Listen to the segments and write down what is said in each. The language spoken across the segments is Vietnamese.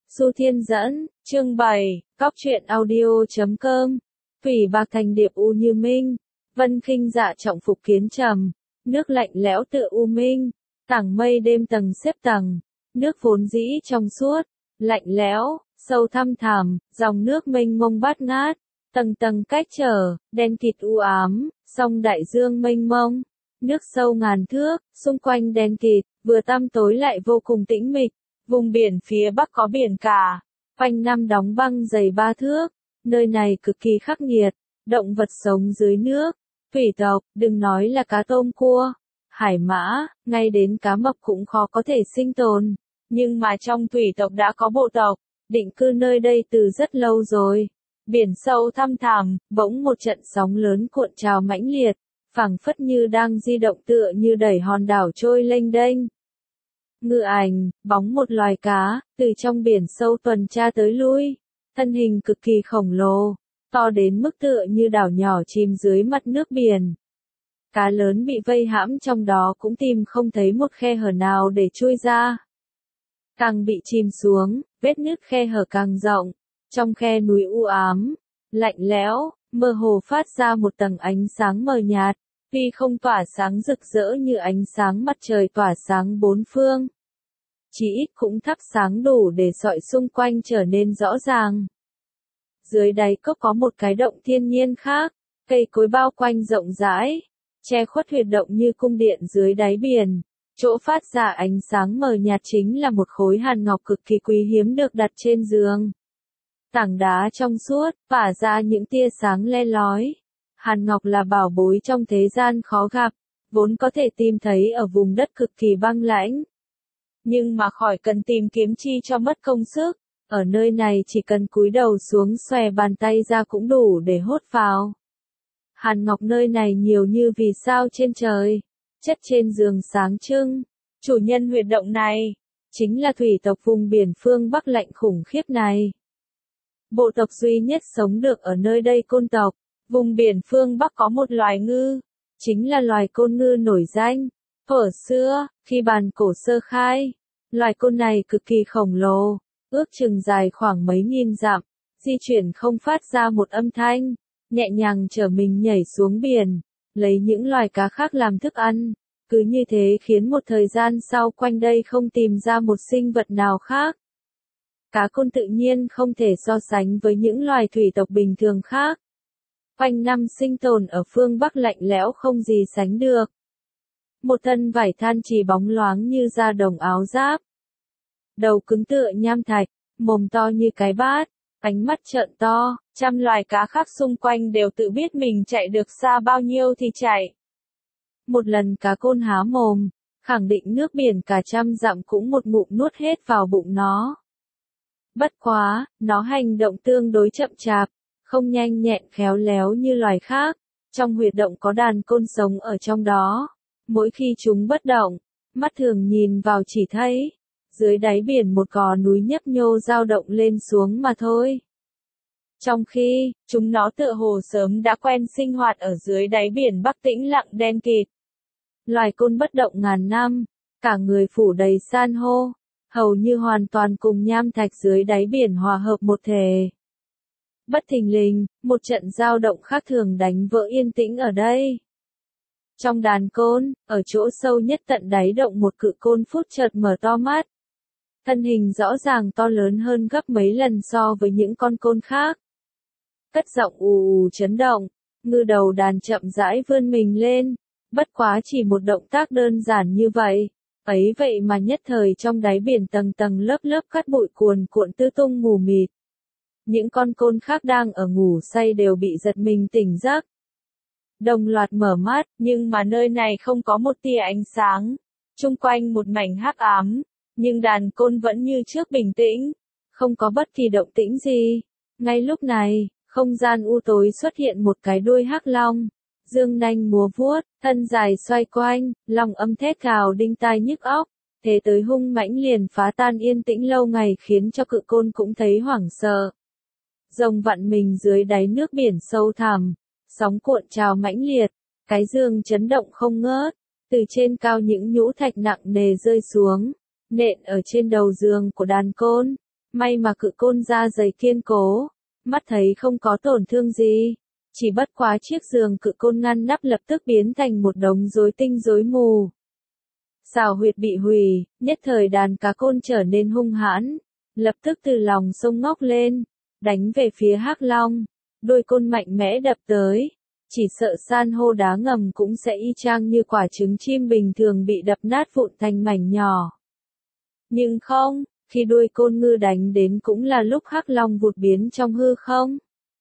Xu Thiên dẫn, chương 7, Cóc truyện audio.com. Thủy bạc thành điệp u như minh, vân khinh dạ trọng phục kiến trầm, nước lạnh lẽo tựa u minh, tảng mây đêm tầng xếp tầng, nước vốn dĩ trong suốt, lạnh lẽo, sâu thăm thẳm, dòng nước mênh mông bát ngát, tầng tầng cách trở, đen kịt u ám, sông đại dương mênh mông, nước sâu ngàn thước, xung quanh đen kịt, vừa tăm tối lại vô cùng tĩnh mịch. Vùng biển phía bắc có biển cả, quanh năm đóng băng dày 3 thước, nơi này cực kỳ khắc nghiệt, động vật sống dưới nước, thủy tộc, đừng nói là cá tôm cua, hải mã, ngay đến cá mập cũng khó có thể sinh tồn, nhưng mà trong thủy tộc đã có bộ tộc, định cư nơi đây từ rất lâu rồi. Biển sâu thăm thẳm, bỗng một trận sóng lớn cuộn trào mãnh liệt, phảng phất như đang di động tựa như đẩy hòn đảo trôi lênh đênh. Ngư ảnh, bóng một loài cá, từ trong biển sâu tuần tra tới lui, thân hình cực kỳ khổng lồ, to đến mức tựa như đảo nhỏ chìm dưới mặt nước biển. Cá lớn bị vây hãm trong đó cũng tìm không thấy một khe hở nào để chui ra. Càng bị chìm xuống, vết nứt khe hở càng rộng, trong khe núi u ám, lạnh lẽo, mơ hồ phát ra một tầng ánh sáng mờ nhạt. Tuy không tỏa sáng rực rỡ như ánh sáng mặt trời tỏa sáng bốn phương, chỉ ít cũng thắp sáng đủ để soi xung quanh trở nên rõ ràng. Dưới đáy cốc có một cái động thiên nhiên khác, cây cối bao quanh rộng rãi, che khuất huyệt động như cung điện dưới đáy biển. Chỗ phát ra ánh sáng mờ nhạt chính là một khối hàn ngọc cực kỳ quý hiếm được đặt trên giường. Tảng đá trong suốt, tỏa ra những tia sáng le lói. Hàn ngọc là bảo bối trong thế gian khó gặp, vốn có thể tìm thấy ở vùng đất cực kỳ băng lãnh. Nhưng mà khỏi cần tìm kiếm chi cho mất công sức, ở nơi này chỉ cần cúi đầu xuống xòe bàn tay ra cũng đủ để hốt vào. Hàn ngọc nơi này nhiều như vì sao trên trời, chất trên giường sáng trưng. Chủ nhân huyệt động này, chính là thủy tộc vùng biển phương Bắc lạnh khủng khiếp này. Bộ tộc duy nhất sống được ở nơi đây Côn tộc. Vùng biển phương Bắc có một loài ngư, chính là loài côn ngư nổi danh. Thuở xưa, khi bàn cổ sơ khai, loài côn này cực kỳ khổng lồ, ước chừng dài khoảng mấy nghìn dặm, di chuyển không phát ra một âm thanh, nhẹ nhàng chở mình nhảy xuống biển, lấy những loài cá khác làm thức ăn. Cứ như thế khiến một thời gian sau quanh đây không tìm ra một sinh vật nào khác. Cá côn tự nhiên không thể so sánh với những loài thủy tộc bình thường khác. Quanh năm sinh tồn ở phương Bắc lạnh lẽo không gì sánh được. Một thân vải than chỉ bóng loáng như da đồng áo giáp. Đầu cứng tựa nham thạch, mồm to như cái bát, ánh mắt trợn to, trăm loài cá khác xung quanh đều tự biết mình chạy được xa bao nhiêu thì chạy. Một lần cá côn há mồm, khẳng định nước biển cả trăm dặm cũng một ngụm nuốt hết vào bụng nó. Bất quá, nó hành động tương đối chậm chạp, không nhanh nhẹn khéo léo như loài khác. Trong huyệt động có đàn côn sống ở trong đó. Mỗi khi chúng bất động, mắt thường nhìn vào chỉ thấy, dưới đáy biển một gò núi nhấp nhô dao động lên xuống mà thôi. Trong khi, chúng nó tựa hồ sớm đã quen sinh hoạt ở dưới đáy biển Bắc tĩnh lặng đen kịt. Loài côn bất động ngàn năm, cả người phủ đầy san hô, hầu như hoàn toàn cùng nham thạch dưới đáy biển hòa hợp một thể. Bất thình lình, một trận dao động khác thường đánh vỡ yên tĩnh ở đây. Trong đàn côn, ở chỗ sâu nhất tận đáy động một cự côn phút chợt mở to mắt. Thân hình rõ ràng to lớn hơn gấp mấy lần so với những con côn khác. Cất giọng ù ù chấn động, ngư đầu đàn chậm rãi vươn mình lên, bất quá chỉ một động tác đơn giản như vậy. Ấy vậy mà nhất thời trong đáy biển tầng tầng lớp lớp cát bụi cuồn cuộn tứ tung mù mịt. Những con côn khác đang ở ngủ say đều bị giật mình tỉnh giấc. Đồng loạt mở mắt, nhưng mà nơi này không có một tia ánh sáng. Chung quanh một mảnh hắc ám, nhưng đàn côn vẫn như trước bình tĩnh, không có bất kỳ động tĩnh gì. Ngay lúc này, không gian u tối xuất hiện một cái đuôi hắc long, dương nanh múa vuốt, thân dài xoay quanh, long âm thét gào đinh tai nhức óc. Thế tới hung mãnh liền phá tan yên tĩnh lâu ngày khiến cho cự côn cũng thấy hoảng sợ. Rồng vặn mình dưới đáy nước biển sâu thẳm, sóng cuộn trào mãnh liệt, cái giường chấn động không ngớt, từ trên cao những nhũ thạch nặng nề rơi xuống, nện ở trên đầu giường của đàn côn, May mà cự côn da dày kiên cố, mắt thấy không có tổn thương gì. Chỉ bất quá chiếc giường cự côn ngăn nắp lập tức biến thành một đống rối tinh rối mù. Xào huyệt bị hủy, nhất thời đàn cá côn trở nên hung hãn, lập tức từ lòng sông ngóc lên, đánh về phía Hắc Long. Đôi côn mạnh mẽ đập tới, chỉ sợ san hô đá ngầm cũng sẽ y chang như quả trứng chim bình thường bị đập nát vụn thành mảnh nhỏ. Nhưng không, khi đuôi côn ngư đánh đến cũng là lúc Hắc Long vụt biến trong hư không.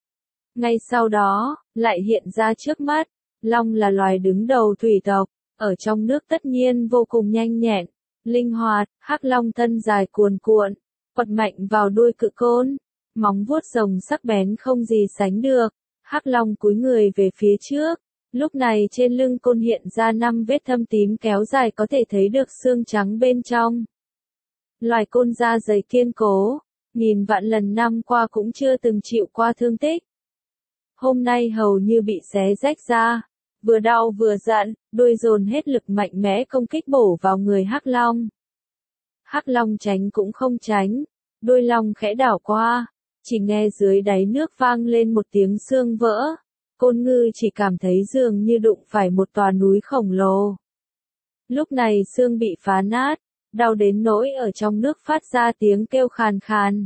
Ngay sau đó, lại hiện ra trước mắt, long là loài đứng đầu thủy tộc, ở trong nước tất nhiên vô cùng nhanh nhẹn, linh hoạt. Hắc Long thân dài cuồn cuộn, quật mạnh vào đuôi cự côn, móng vuốt rồng sắc bén không gì sánh được. Hắc Long cúi người về phía trước, lúc này trên lưng côn hiện ra 5 vết thâm tím kéo dài có thể thấy được xương trắng bên trong. Loài côn da dày kiên cố, nghìn vạn lần năm qua cũng chưa từng chịu qua thương tích. Hôm nay hầu như bị xé rách ra, vừa đau vừa giận, đuôi dồn hết lực mạnh mẽ công kích bổ vào người Hắc Long. Hắc Long tránh cũng không tránh, đuôi long khẽ đảo qua, chỉ nghe dưới đáy nước vang lên một tiếng xương vỡ. Côn ngư chỉ cảm thấy dường như đụng phải một tòa núi khổng lồ. Lúc này xương bị phá nát, đau đến nỗi ở trong nước phát ra tiếng kêu khàn khàn.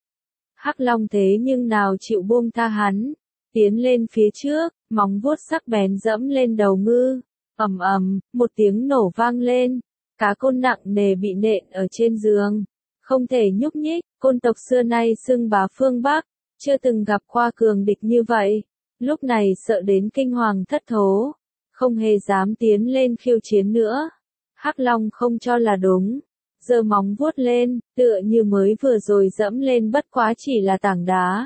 Hắc Long thế nhưng nào chịu buông tha hắn, tiến lên phía trước, móng vuốt sắc bén dẫm lên đầu ngư. Ầm ầm, một tiếng nổ vang lên, cá côn nặng nề bị nện ở trên giường, không thể nhúc nhích. Côn tộc xưa nay xưng bá phương Bắc, chưa từng gặp qua cường địch như vậy, lúc này sợ đến kinh hoàng thất thố, không hề dám tiến lên khiêu chiến nữa. Hắc Long không cho là đúng, giơ móng vuốt lên, tựa như mới vừa rồi dẫm lên bất quá chỉ là tảng đá.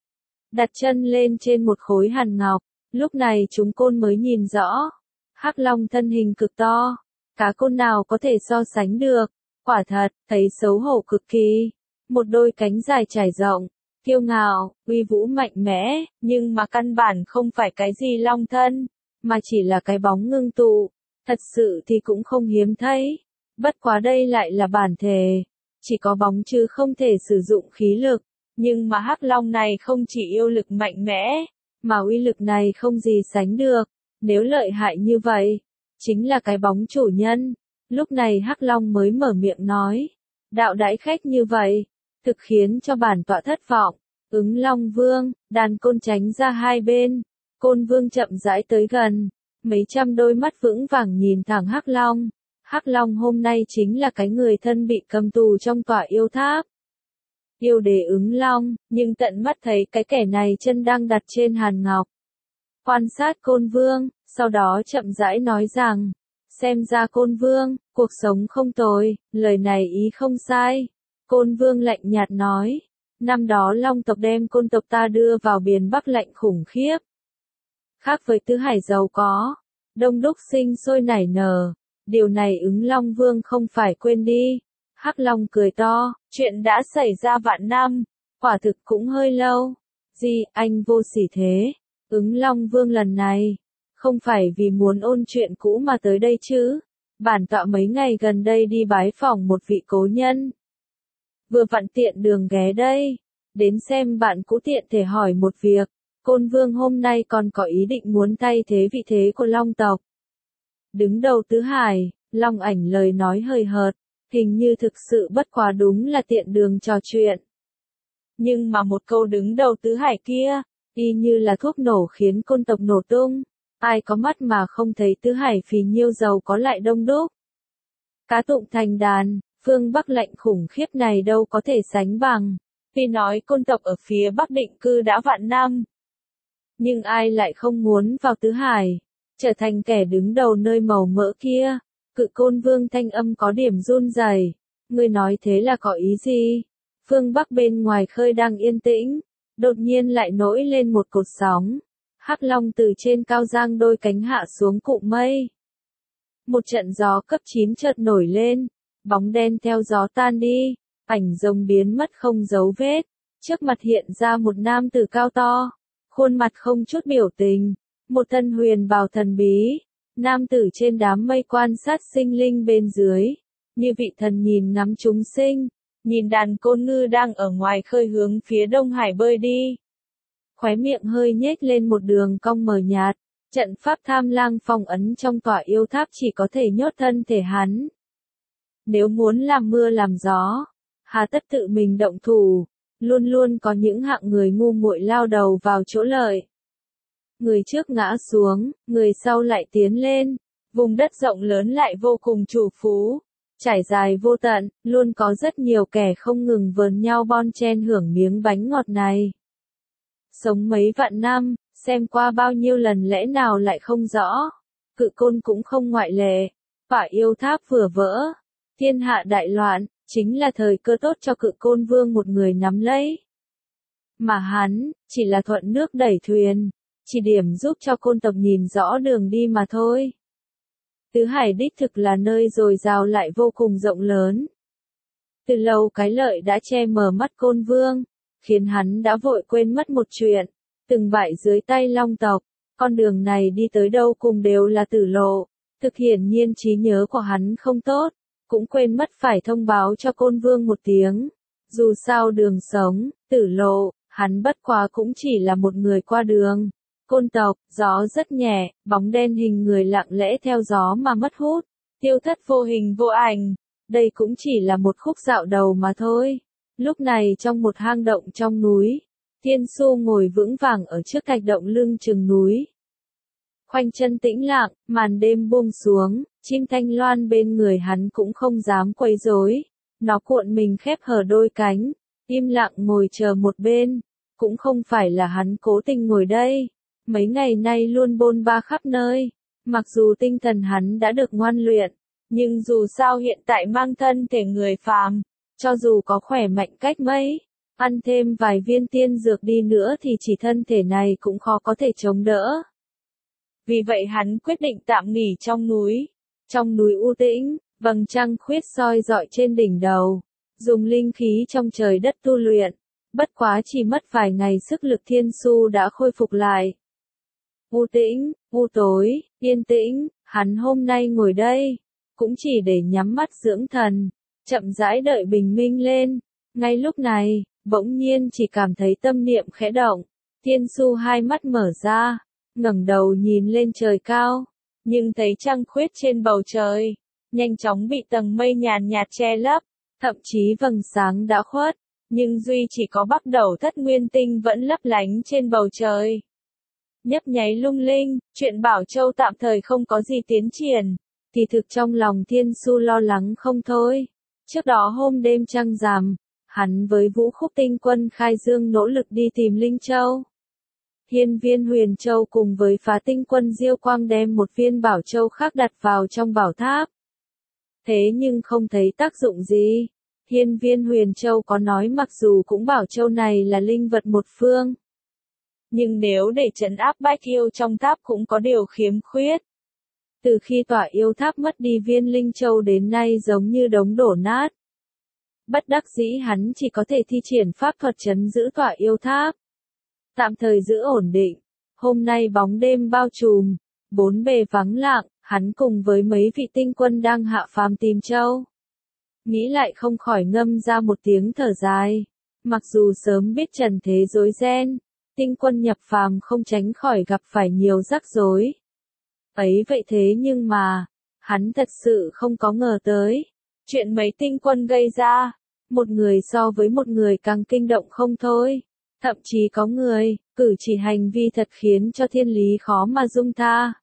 Đặt chân lên trên một khối hàn ngọc, lúc này chúng côn mới nhìn rõ. Hắc Long thân hình cực to, cá côn nào có thể so sánh được, quả thật, thấy xấu hổ cực kỳ. Một đôi cánh dài trải rộng, kiêu ngạo, uy vũ mạnh mẽ, nhưng mà căn bản không phải cái gì long thân, mà chỉ là cái bóng ngưng tụ. Thật sự thì cũng không hiếm thấy. Bất quá đây lại là bản thể, chỉ có bóng chứ không thể sử dụng khí lực. Nhưng mà Hắc Long này không chỉ yêu lực mạnh mẽ, mà uy lực này không gì sánh được. Nếu lợi hại như vậy, chính là cái bóng chủ nhân. Lúc này Hắc Long mới mở miệng nói, đạo đãi khách như vậy, thực khiến cho bản tọa thất vọng. Ứng Long Vương, đàn côn tránh ra hai bên, Côn Vương chậm rãi tới gần, mấy trăm đôi mắt vững vàng nhìn thẳng Hắc Long. Hắc Long hôm nay chính là cái người thân bị cầm tù trong tòa yêu tháp. Yêu đế Ứng Long, nhưng tận mắt thấy cái kẻ này chân đang đặt trên hàn ngọc. Quan sát Côn Vương, sau đó chậm rãi nói rằng, xem ra Côn Vương, cuộc sống không tồi, lời này ý không sai. Côn Vương lạnh nhạt nói, năm đó Long tộc đem côn tộc ta đưa vào biển Bắc lạnh khủng khiếp. Khác với Tứ Hải giàu có, đông đúc sinh sôi nảy nở, điều này Ứng Long Vương không phải quên đi. Hắc Long cười to, chuyện đã xảy ra vạn năm, quả thực cũng hơi lâu. Gì, anh vô sỉ thế? Ứng Long Vương lần này, không phải vì muốn ôn chuyện cũ mà tới đây chứ? Bản tọa mấy ngày gần đây đi bái phỏng một vị cố nhân. Vừa vặn tiện đường ghé đây, đến xem bạn cũ tiện thể hỏi một việc. Côn Vương hôm nay còn có ý định muốn thay thế vị thế của Long tộc. Đứng đầu Tứ Hải, Long Ảnh lời nói hời hợt, hình như thực sự bất quá đúng là tiện đường trò chuyện. Nhưng mà một câu đứng đầu Tứ Hải kia, y như là thuốc nổ khiến côn tộc nổ tung. Ai có mắt mà không thấy Tứ Hải phì nhiêu giàu có lại đông đúc. Cá tụng thành đàn, phương Bắc lạnh khủng khiếp này đâu có thể sánh bằng. Vì nói côn tộc ở phía Bắc định cư đã vạn năm. Nhưng ai lại không muốn vào Tứ Hải, trở thành kẻ đứng đầu nơi màu mỡ kia. Cự Côn Vương thanh âm có điểm run rẩy. Ngươi nói thế là có ý gì? Phương Bắc bên ngoài khơi đang yên tĩnh, đột nhiên lại nổi lên một cột sóng. Hắc Long từ trên cao giang đôi cánh hạ xuống cụm mây. Một trận gió cấp 9 chợt nổi lên, bóng đen theo gió tan đi, ảnh rồng biến mất không dấu vết. Trước mặt hiện ra một nam tử cao to, khuôn mặt không chút biểu tình, một thân huyền bào thần bí. Nam tử trên đám mây quan sát sinh linh bên dưới, như vị thần nhìn ngắm chúng sinh, nhìn đàn côn ngư đang ở ngoài khơi hướng phía Đông Hải bơi đi. Khóe miệng hơi nhếch lên một đường cong mờ nhạt, trận pháp tham lang phong ấn trong tòa yêu tháp chỉ có thể nhốt thân thể hắn. Nếu muốn làm mưa làm gió, hà tất tự mình động thủ, luôn luôn có những hạng người ngu muội lao đầu vào chỗ lợi. Người trước ngã xuống, người sau lại tiến lên, vùng đất rộng lớn lại vô cùng trù phú, trải dài vô tận, luôn có rất nhiều kẻ không ngừng vờn nhau bon chen hưởng miếng bánh ngọt này. Sống mấy vạn năm, xem qua bao nhiêu lần lẽ nào lại không rõ. Cự côn cũng không ngoại lệ. Tỏa yêu tháp vừa vỡ, thiên hạ đại loạn, chính là thời cơ tốt cho cự côn vương một người nắm lấy. Mà hắn, chỉ là thuận nước đẩy thuyền, chỉ điểm giúp cho côn tộc nhìn rõ đường đi mà thôi. Tứ Hải đích thực là nơi dồi dào lại vô cùng rộng lớn. Từ lâu cái lợi đã che mờ mắt côn vương, khiến hắn đã vội quên mất một chuyện, từng bại dưới tay Long tộc, con đường này đi tới đâu cùng đều là tử lộ, thực hiển nhiên trí nhớ của hắn không tốt, cũng quên mất phải thông báo cho côn vương một tiếng. Dù sao đường sống, tử lộ, hắn bất quá cũng chỉ là một người qua đường. Côn tộc, gió rất nhẹ, bóng đen hình người lặng lẽ theo gió mà mất hút, tiêu thất vô hình vô ảnh, đây cũng chỉ là một khúc dạo đầu mà thôi. Lúc này trong một hang động trong núi, Thiên Xu ngồi vững vàng ở trước thạch động lưng chừng núi. Khoanh chân tĩnh lặng, màn đêm buông xuống, chim thanh loan bên người hắn cũng không dám quấy rối. Nó cuộn mình khép hờ đôi cánh, im lặng ngồi chờ một bên. Cũng không phải là hắn cố tình ngồi đây, mấy ngày nay luôn bôn ba khắp nơi. Mặc dù tinh thần hắn đã được ngoan luyện, nhưng dù sao hiện tại mang thân thể người phàm, cho dù có khỏe mạnh cách mấy, ăn thêm vài viên tiên dược đi nữa thì chỉ thân thể này cũng khó có thể chống đỡ. Vì vậy hắn quyết định tạm nghỉ trong núi. Trong núi u tĩnh, vầng trăng khuyết soi rọi trên đỉnh đầu, dùng linh khí trong trời đất tu luyện. Bất quá chỉ mất vài ngày sức lực Thiên Xu đã khôi phục lại. U tĩnh, u tối, yên tĩnh, hắn hôm nay ngồi đây, cũng chỉ để nhắm mắt dưỡng thần, chậm rãi đợi bình minh lên. Ngay lúc này, bỗng nhiên chỉ cảm thấy tâm niệm khẽ động, Thiên Xu hai mắt mở ra, ngẩng đầu nhìn lên trời cao, nhưng thấy trăng khuyết trên bầu trời, nhanh chóng bị tầng mây nhàn nhạt che lấp, thậm chí vầng sáng đã khuất, nhưng duy chỉ có Bắc Đầu Thất Nguyên Tinh vẫn lấp lánh trên bầu trời. Nhấp nháy lung linh, chuyện Bảo Châu tạm thời không có gì tiến triển, thì thực trong lòng Thiên Xu lo lắng không thôi. Trước đó hôm đêm trăng rằm, hắn với Vũ Khúc Tinh quân khai dương nỗ lực đi tìm Linh Châu. Hiên viên Huyền Châu cùng với Phá Tinh quân Diêu Quang đem một viên Bảo Châu khác đặt vào trong bảo tháp. Thế nhưng không thấy tác dụng gì. Hiên viên Huyền Châu có nói mặc dù cũng Bảo Châu này là linh vật một phương, nhưng nếu để trấn áp bách yêu trong tháp cũng có điều khiếm khuyết. Từ khi tòa yêu tháp mất đi viên Linh Châu đến nay giống như đống đổ nát. Bất đắc dĩ hắn chỉ có thể thi triển pháp thuật trấn giữ tòa yêu tháp, tạm thời giữ ổn định. Hôm nay bóng đêm bao trùm, bốn bề vắng lặng, hắn cùng với mấy vị tinh quân đang hạ phàm tìm châu. Nghĩ lại không khỏi ngâm ra một tiếng thở dài. Mặc dù sớm biết trần thế rối ren, tinh quân nhập phàm không tránh khỏi gặp phải nhiều rắc rối. Ấy vậy thế nhưng mà, hắn thật sự không có ngờ tới. Chuyện mấy tinh quân gây ra, một người so với một người càng kinh động không thôi. Thậm chí có người, cử chỉ hành vi thật khiến cho thiên lý khó mà dung tha.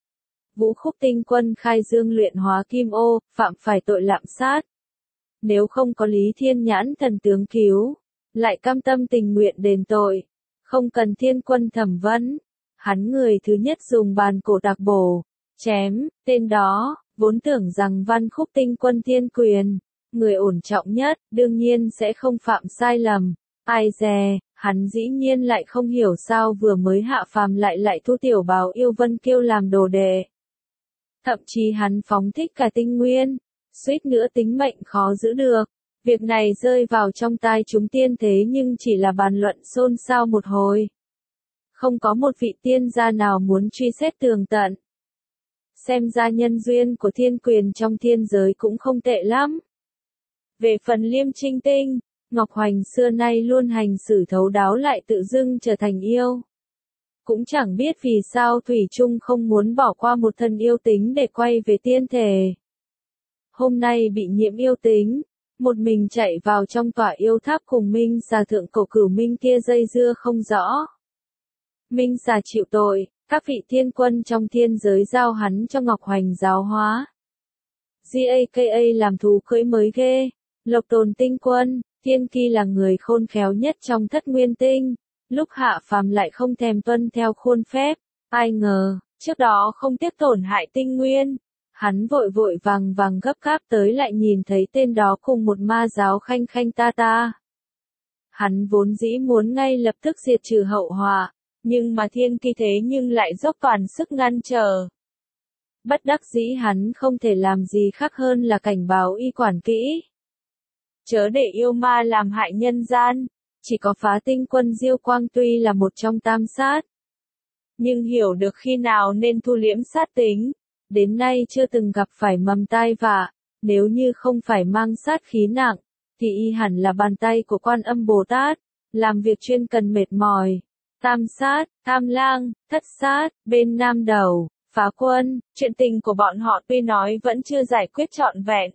Vũ Khúc Tinh quân khai dương luyện hóa kim ô, phạm phải tội lạm sát. Nếu không có Lý Thiên Nhãn thần tướng cứu, lại cam tâm tình nguyện đền tội, không cần thiên quân thẩm vấn. Hắn người thứ nhất dùng bàn cổ đạc bổ, chém, tên đó, vốn tưởng rằng Văn Khúc Tinh quân thiên quyền, người ổn trọng nhất, đương nhiên sẽ không phạm sai lầm. Ai dè, hắn dĩ nhiên lại không hiểu sao vừa mới hạ phàm lại thu tiểu bào yêu Vân Kiêu làm đồ đệ. Thậm chí hắn phóng thích cả tinh nguyên, suýt nữa tính mệnh khó giữ được. Việc này rơi vào trong tai chúng tiên thế nhưng chỉ là bàn luận xôn xao một hồi. Không có một vị tiên gia nào muốn truy xét tường tận. Xem ra nhân duyên của thiên quyền trong thiên giới cũng không tệ lắm. Về phần Liêm Trinh Tinh, Ngọc Hoành xưa nay luôn hành xử thấu đáo lại tự dưng trở thành yêu. Cũng chẳng biết vì sao Thủy Trung không muốn bỏ qua một thân yêu tính để quay về tiên thể. Hôm nay bị nhiễm yêu tính, một mình chạy vào trong tòa yêu tháp cùng Minh Xà thượng cổ cửu minh kia dây dưa không rõ. Minh Xà chịu tội, các vị thiên quân trong thiên giới giao hắn cho Ngọc Hoành giáo hóa. GAKA làm thú cưỡi mới ghê, Lộc Tồn Tinh Quân, Thiên Ki là người khôn khéo nhất trong thất nguyên tinh, lúc hạ phàm lại không thèm tuân theo khuôn phép, ai ngờ, trước đó không tiếc tổn hại tinh nguyên. Hắn vội vội vàng vàng gấp gáp tới lại nhìn thấy tên đó cùng một ma giáo khanh khanh ta ta. Hắn vốn dĩ muốn ngay lập tức diệt trừ hậu họa, nhưng mà Thiên Ki thế nhưng lại dốc toàn sức ngăn trở. Bất đắc dĩ hắn không thể làm gì khác hơn là cảnh báo y quản kỹ. Chớ để yêu ma làm hại nhân gian, chỉ có Phá Tinh Quân Diêu Quang tuy là một trong tam sát. Nhưng hiểu được khi nào nên thu liễm sát tính, đến nay chưa từng gặp phải mầm tai vạ, nếu như không phải mang sát khí nặng, thì y hẳn là bàn tay của Quan Âm Bồ Tát, làm việc chuyên cần mệt mỏi. Tam sát, Tam Lang, Thất sát, bên Nam Đầu, Phá Quân, chuyện tình của bọn họ tuy nói vẫn chưa giải quyết trọn vẹn.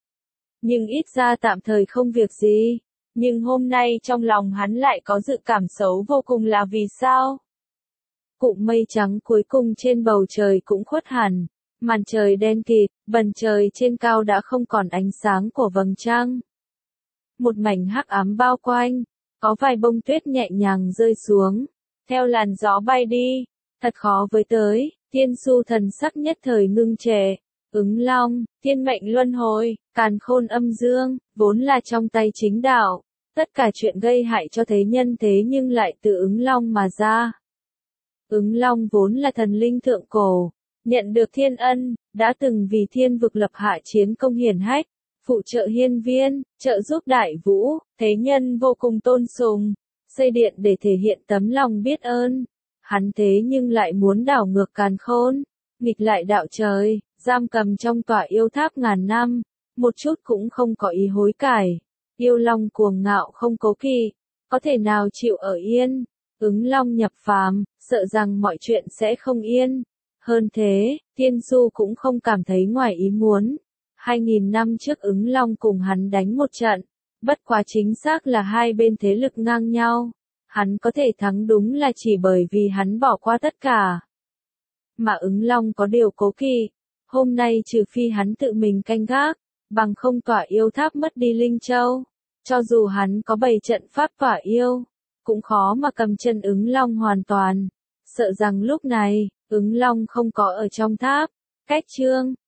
Nhưng ít ra tạm thời không việc gì. Nhưng hôm nay trong lòng hắn lại có dự cảm xấu vô cùng là vì sao? Cụm mây trắng cuối cùng trên bầu trời cũng khuất hẳn, màn trời đen kịt, bần trời trên cao đã không còn ánh sáng của vầng trăng. Một mảnh hắc ám bao quanh, có vài bông tuyết nhẹ nhàng rơi xuống, theo làn gió bay đi, thật khó với tới, Thiên Su thần sắc nhất thời ngưng trệ. Ứng Long, thiên mệnh luân hồi, càn khôn âm dương, vốn là trong tay chính đạo, tất cả chuyện gây hại cho thế nhân thế nhưng lại từ Ứng Long mà ra. Ứng Long vốn là thần linh thượng cổ, nhận được thiên ân, đã từng vì thiên vực lập hạ chiến công hiển hách, phụ trợ hiên viên, trợ giúp đại vũ, thế nhân vô cùng tôn sùng, xây điện để thể hiện tấm lòng biết ơn. Hắn thế nhưng lại muốn đảo ngược càn khôn, nghịch lại đạo trời, giam cầm trong tòa yêu tháp ngàn năm, một chút cũng không có ý hối cải. Yêu Long cuồng ngạo không cố kỵ, có thể nào chịu ở yên. Ứng Long nhập phàm, sợ rằng mọi chuyện sẽ không yên. Hơn thế, Thiên Du cũng không cảm thấy ngoài ý muốn. 2000 năm trước Ứng Long cùng hắn đánh một trận, bất quá chính xác là hai bên thế lực ngang nhau. Hắn có thể thắng đúng là chỉ bởi vì hắn bỏ qua tất cả. Mà Ứng Long có điều cố kỵ, hôm nay trừ phi hắn tự mình canh gác, bằng không tỏa yêu tháp mất đi Linh Châu. Cho dù hắn có bày trận pháp tỏa yêu, cũng khó mà cầm chân Ứng Long hoàn toàn. Sợ rằng lúc này, Ứng Long không có ở trong tháp. Cách chương